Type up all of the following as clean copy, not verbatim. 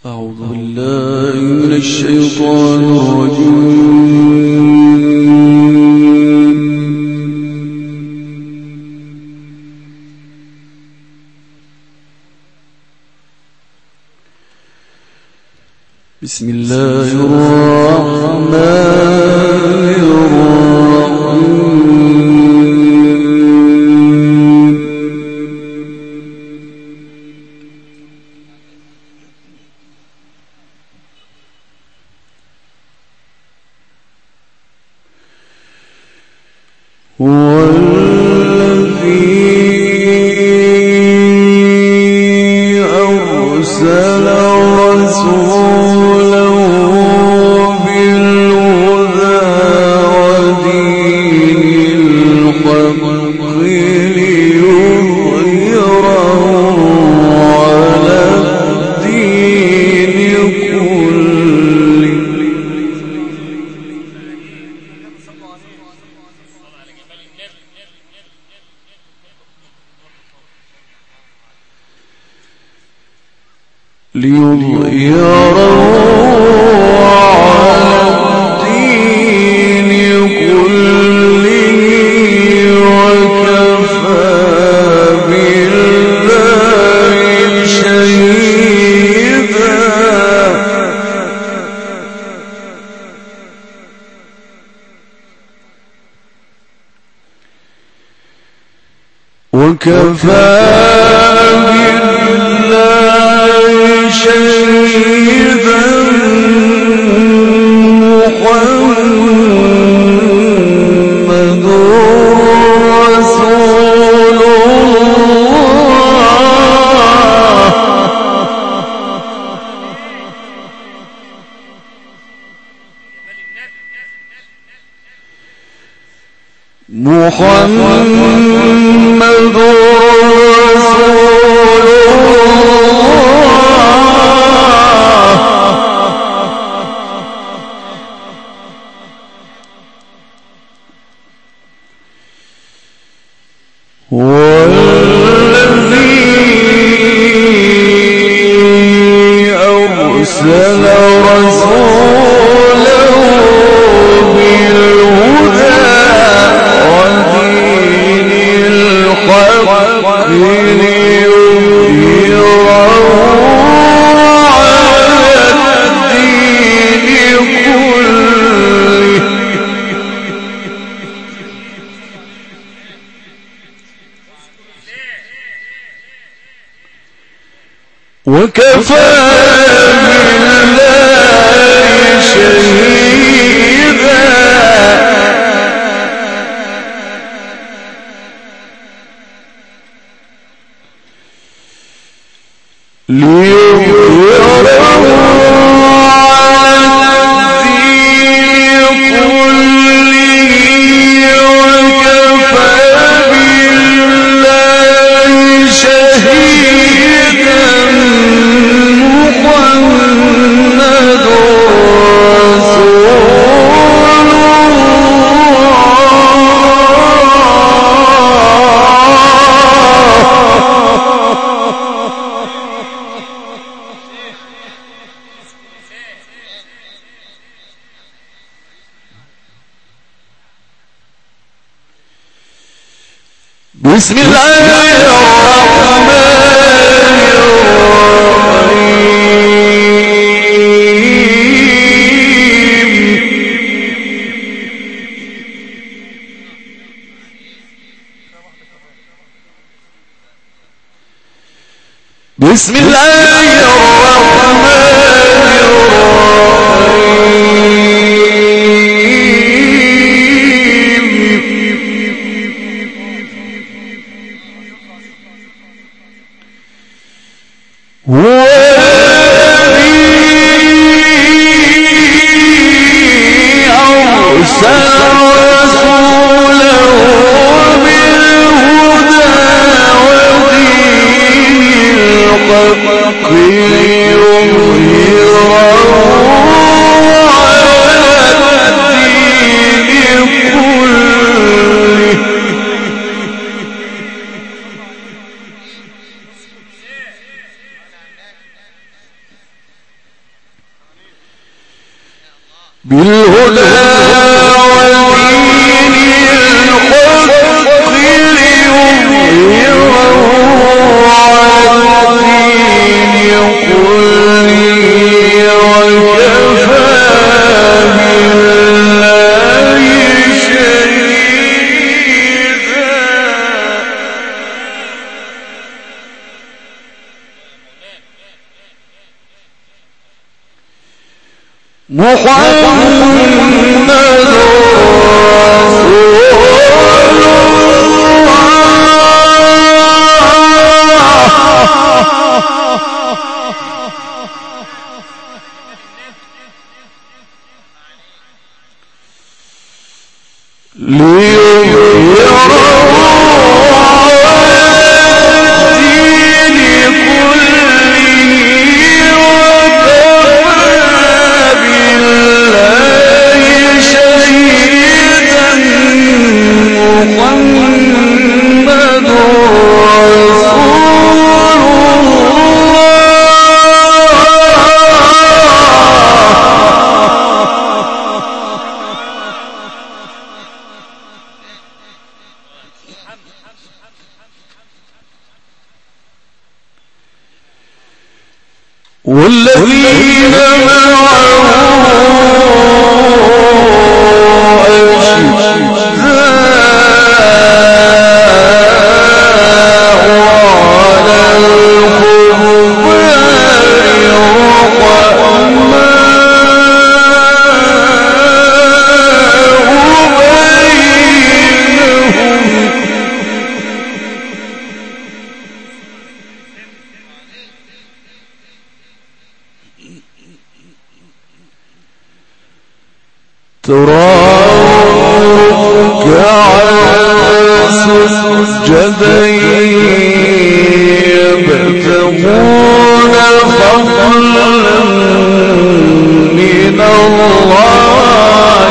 أعوذ بالله من الشيطان الرجيم. بسم الله الرحمن الرحيم. هو الذي أرسل رسوله بالهدى ودين الحق ليظهره على الدين كله. ليظهره على الدين كله وكفى بالله شهيدا. وكفى بالله شهيدا. محمد رسول الله. محمد رسول هو الذي أرسل رسوله بالهدى ودين الحق ليظهره على الدين كله. وكفى بالله شهيدا. ليظهره على الدين كله وكفى بالله شهيدا. محمد رسول بسم الله الرحمن الرحيم. بسم الله الرحمن هو الذي أرسل رسوله بالهدى ودين الحق ليظهره على الدين كله. بالهدى ودين الحق ليظهره على الدين كله وكفى بالله شهيدا. محمد والذين معه تراهم ركعا سجدا يبتغون فضلا من الله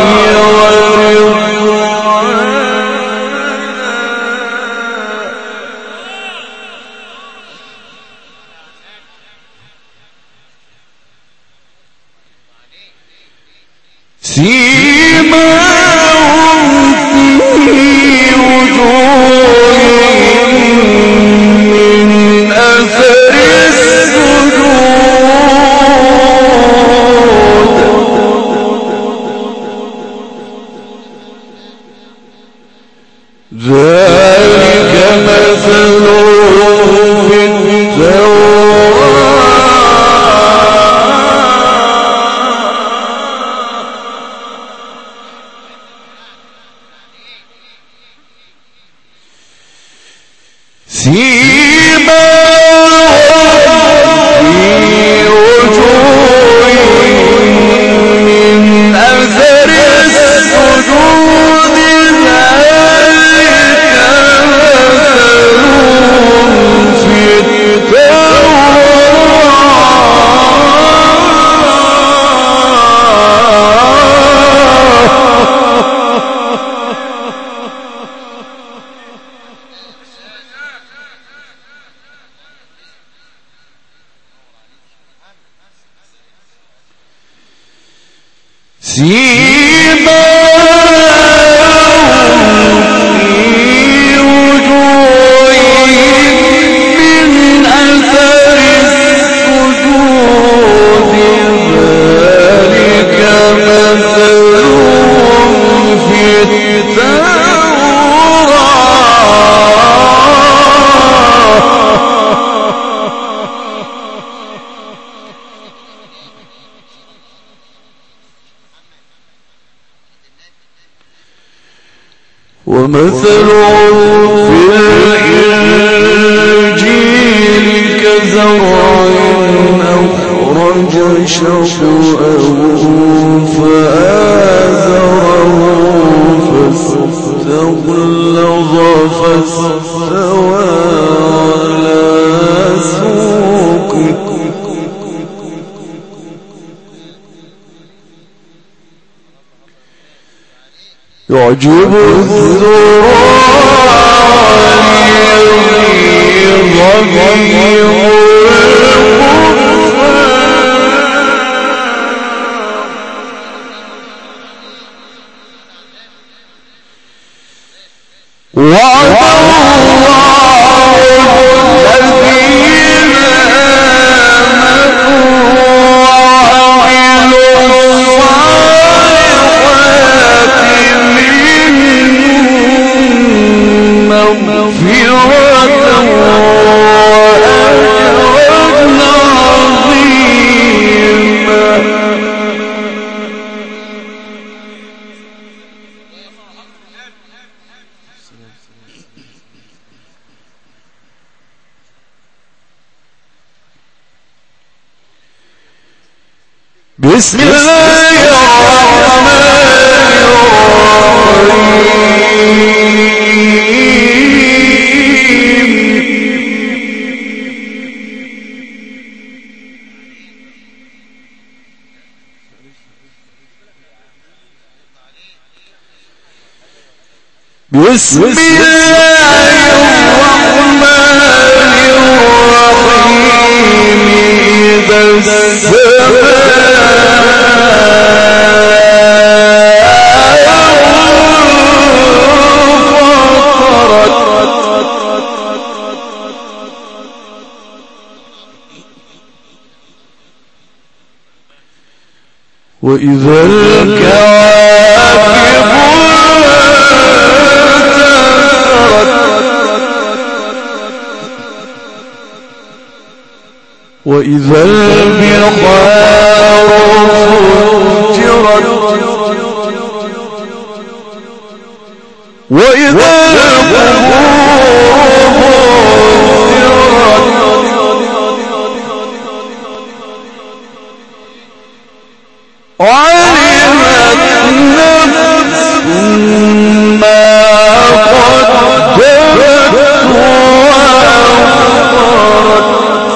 ومثلهم في الإنجيل كزرع أخرج شطأه فآزره فاستغلظ فاستوى على سوقه يعجب الزراع ليغيظ بهم بسم الله الرحمن بسم الله الرحمن الرحيم إذا وإذا الكواكب وإذا البحار فجرت وإذا علمت نفس ما قدمت وأخرت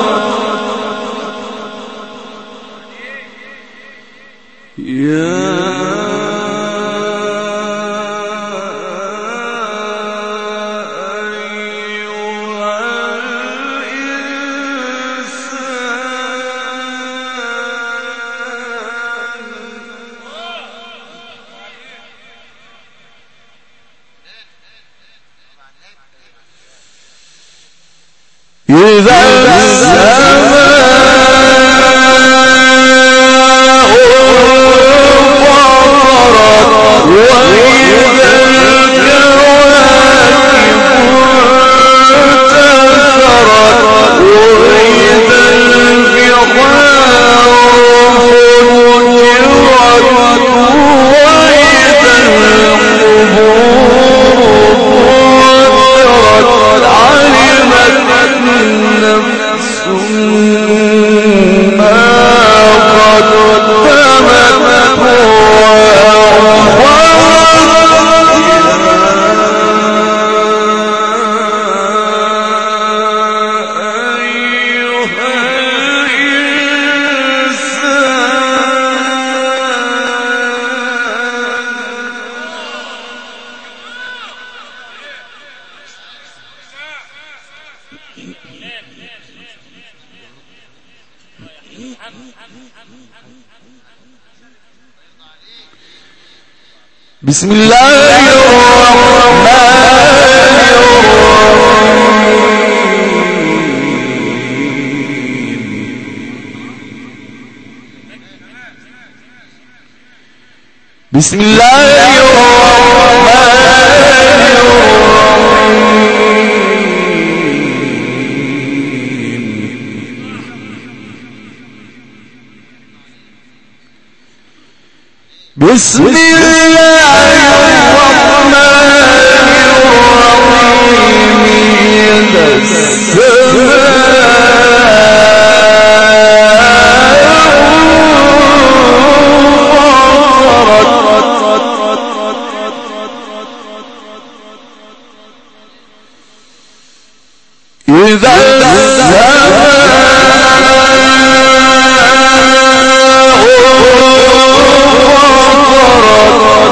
إذا السماء انفطرت وإذا الكواكب انتثرت وإذا البحار فجرت وإذا القبور علمت نفس ما قدمت بسم الله الرحمن الرحيم بسم الله الرحمن الرحيم بسم الله الرحمن الرحيم إذا السماء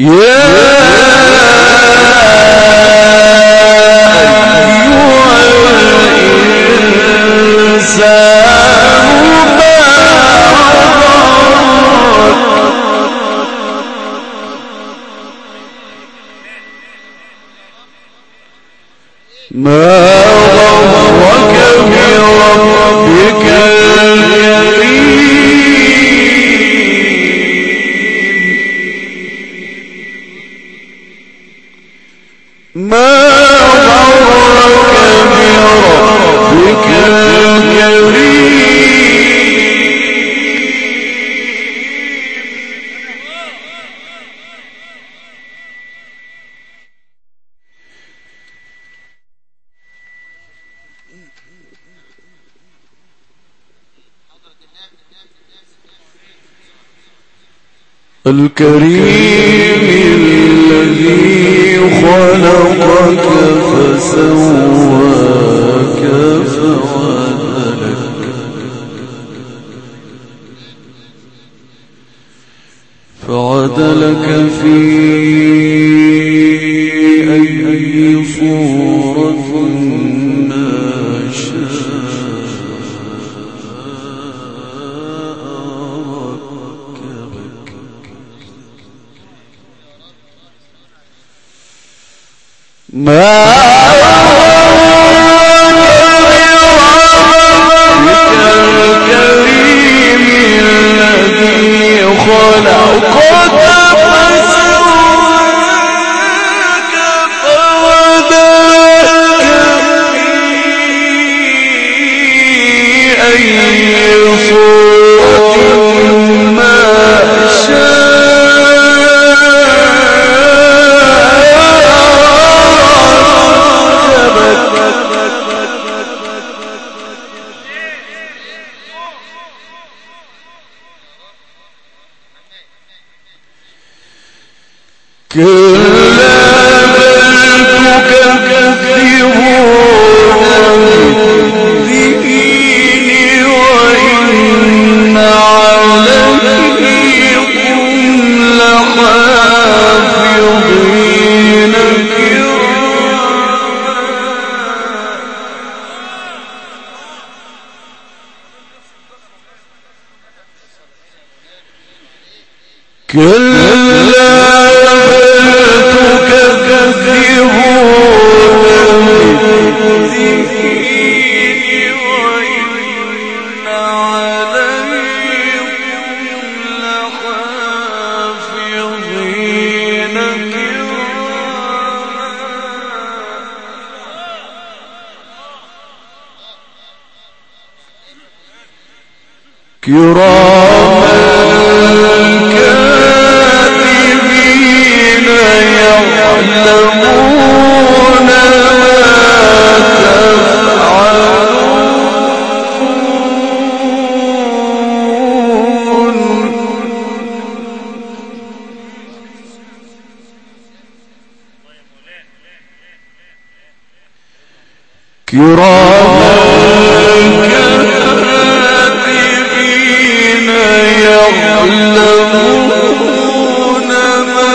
الكريم الذي خلقك فسواك فعدلك في أي صورة ما شاء الكريم الذي خلقك فسواك فعدلك في أي صورة ما كلا بل تكذبون بالدين وإن عليكم لحافظين كلا كراما كاتبين يعلمون ما تفعلون كراما يعلمون ما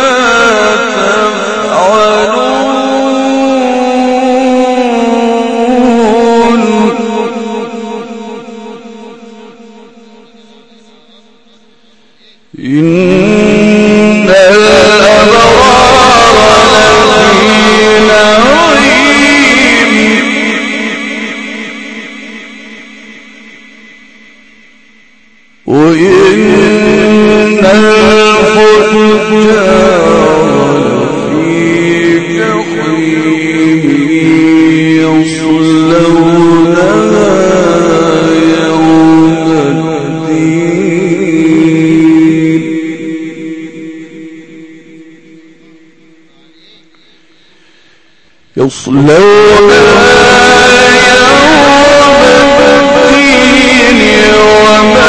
تفعلون إن الأبرار لفي نعيم وإن الفجار لفي جحيم يصلونها يوم الدين يصلونها يوم الدين وما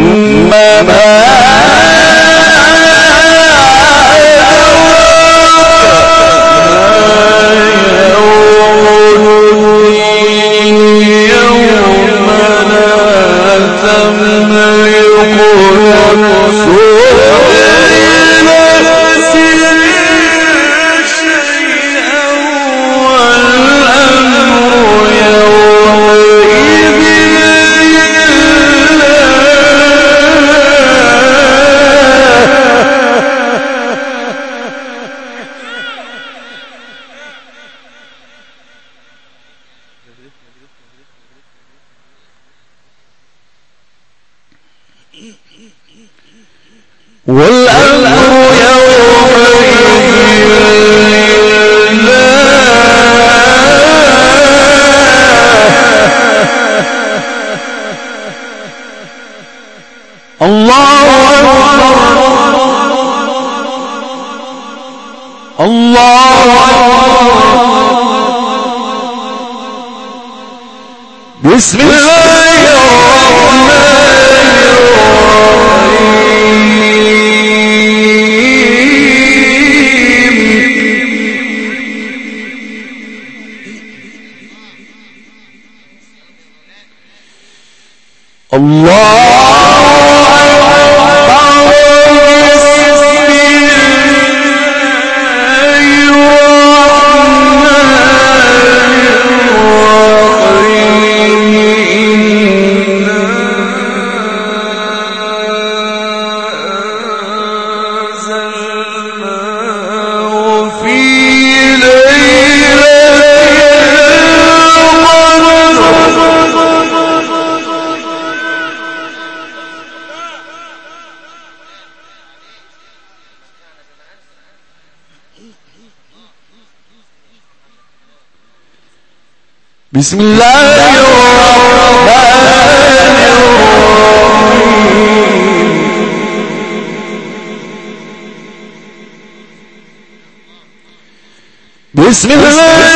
بسم الله بسم الله الرحمن الرحيم بسم الله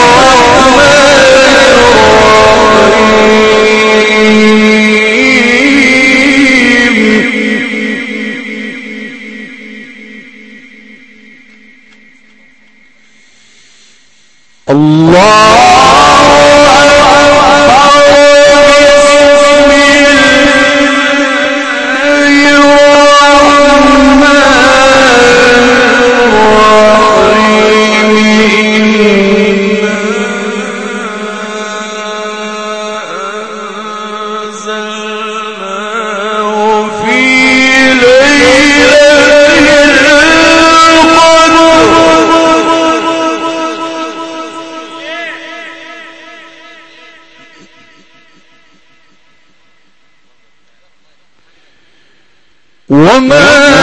وما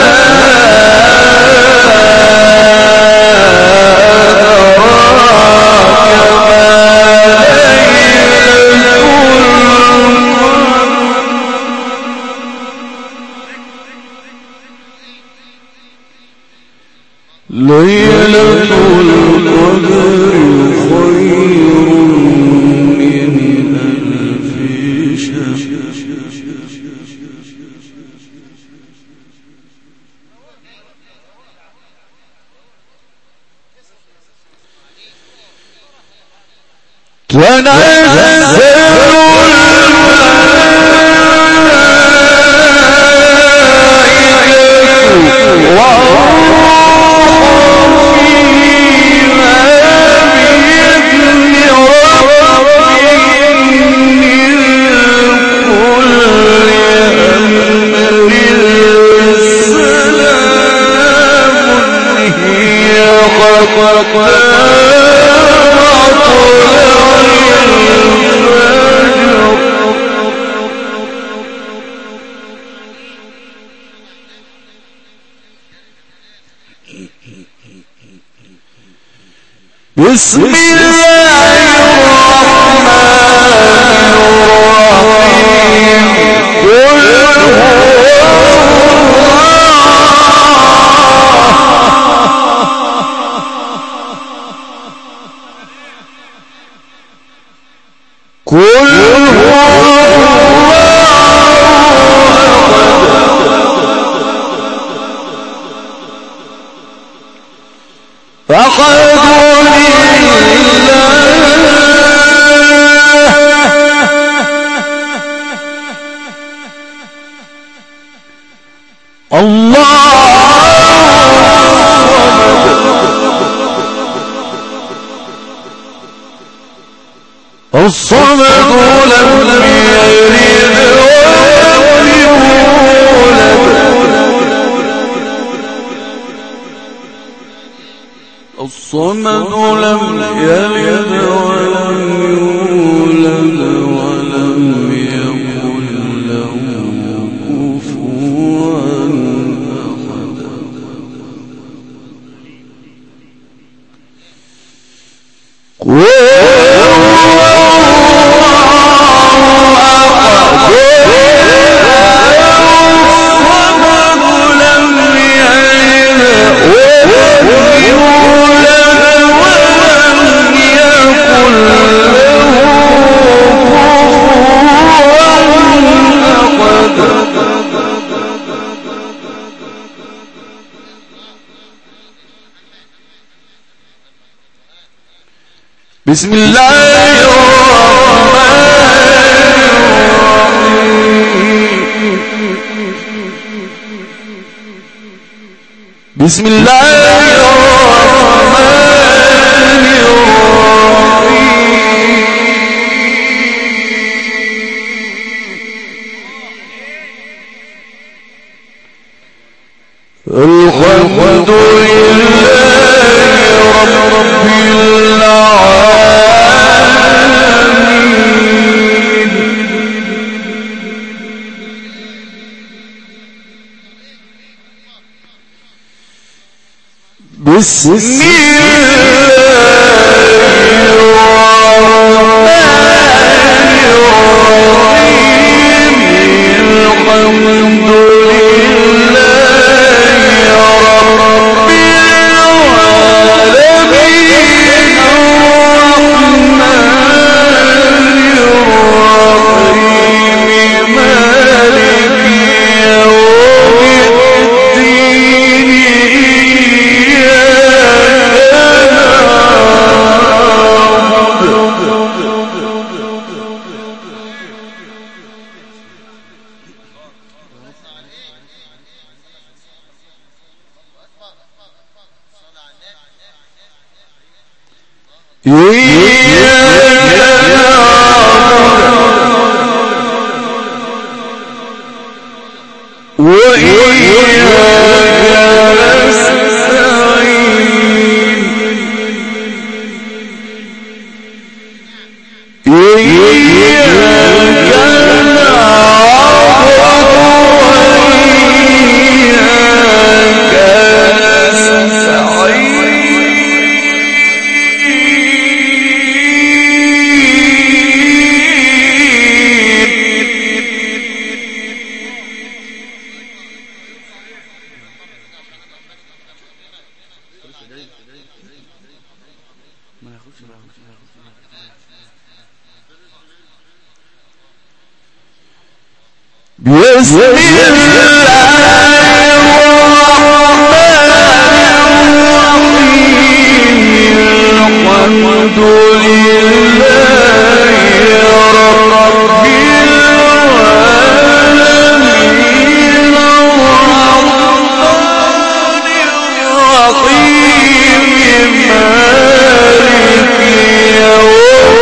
ليلة القدر خير من ألف شهر تنزل بسم الله الرحمن الرحيم قل هو سجدوا لله الله الصمد لم يلد ولم يولد الصمد لم يلد ولم يولد ولم يكن له كفوا أحد بسم الله الرحمن الرحيم بسم الله الرحمن الرحيم الحمد لله رب العالمين بسم الله الرحمن الرحيم الحمد بسم الله الحمد لله رب العالمين الرحمن الرحيم مالك يوم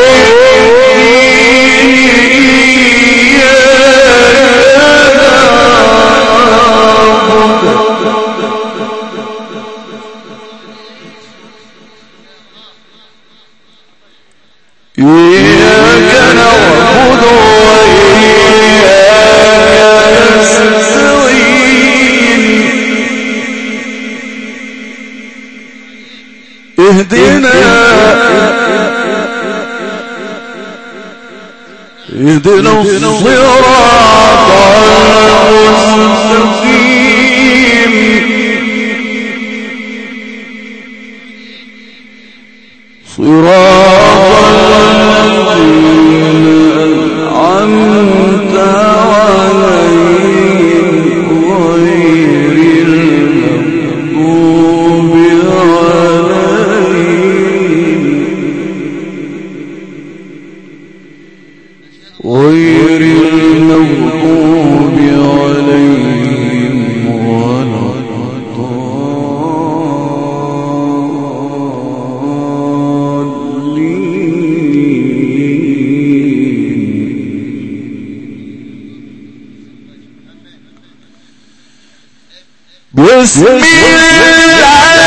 إياك نعبد وإياك نستعين اهدنا الصراط المستقيم صراط الذين أنعمت عليهم غير المغضوب عليهم بسم الله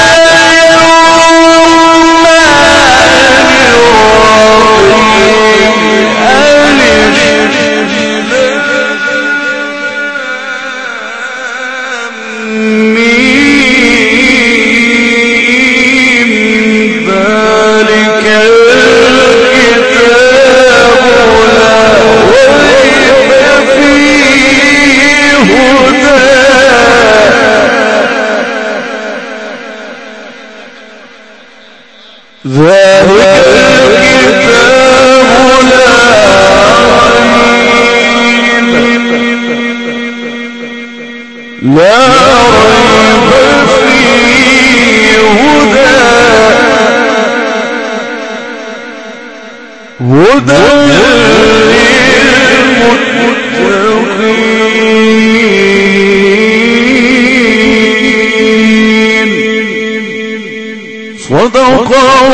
صدق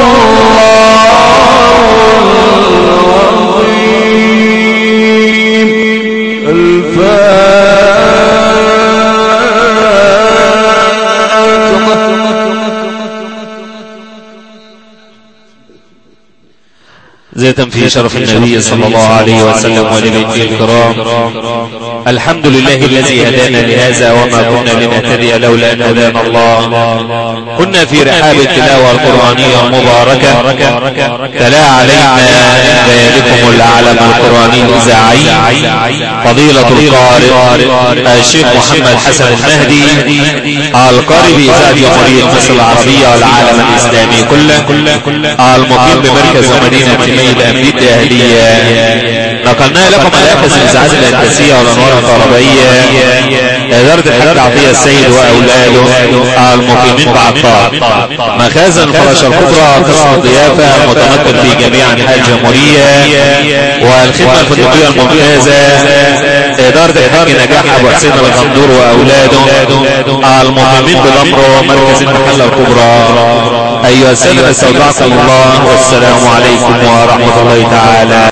زيتا في شرف النبي صلى الله عليه وسلم ولبيته الكرام. الحمد لله الذي هدانا لهذا وما كنا لنهتدي لولا أن هدانا الله. كنا في رحاب التلاوة القرآنية المباركة، تلا علينا ليالكم العالم القرآني الإذاعي فضيلة القارئ الشيخ محمد حسن المهدي القارئ بإذاعة جمهورية مصر العربية والعالم الإسلامي كله، المقيم بمركز مدينة الأمريكا الأهلية. نقلنا لكم الأكس الإذاعات الهندسية والأنوار الكهربائية إدارة الحاج عطية السيد وأولاده المقيمين بعطار، مخازن الفراشة الكبرى، قسم الضيافة المتنقل في جميع أنحاء الجمهورية، والخدمة الفندقية الممتازة إدارة الحاج نجاح أبو حسين الغندور وأولاده المقيمين بضمره مركز المحلة الكبرى. أيها السادة استودعكم الله، والسلام عليكم ورحمة الله تعالى